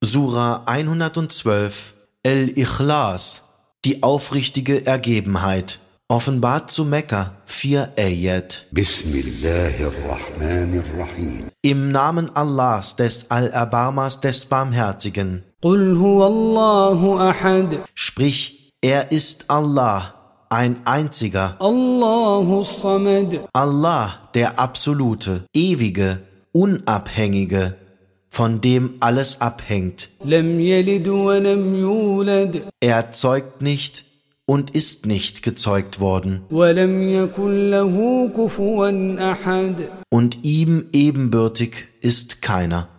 Sura 112 El-Ikhlas, die aufrichtige Ergebenheit. Offenbart zu Mekka, 4 Ayat. Bismillahirrahmanirrahim. Im Namen Allahs, des Allerbarmers, des Barmherzigen. Qul huwa Allahu ahad. Sprich, er ist Allah, ein einziger. Allahu samad. Allah, der Absolute, Ewige, Unabhängige, von dem alles abhängt. Lam yalid wa lam yulad. Er zeugt nicht und ist nicht gezeugt worden. Wa lam yakul lahu kufuwan ahad. Und ihm ebenbürtig ist keiner.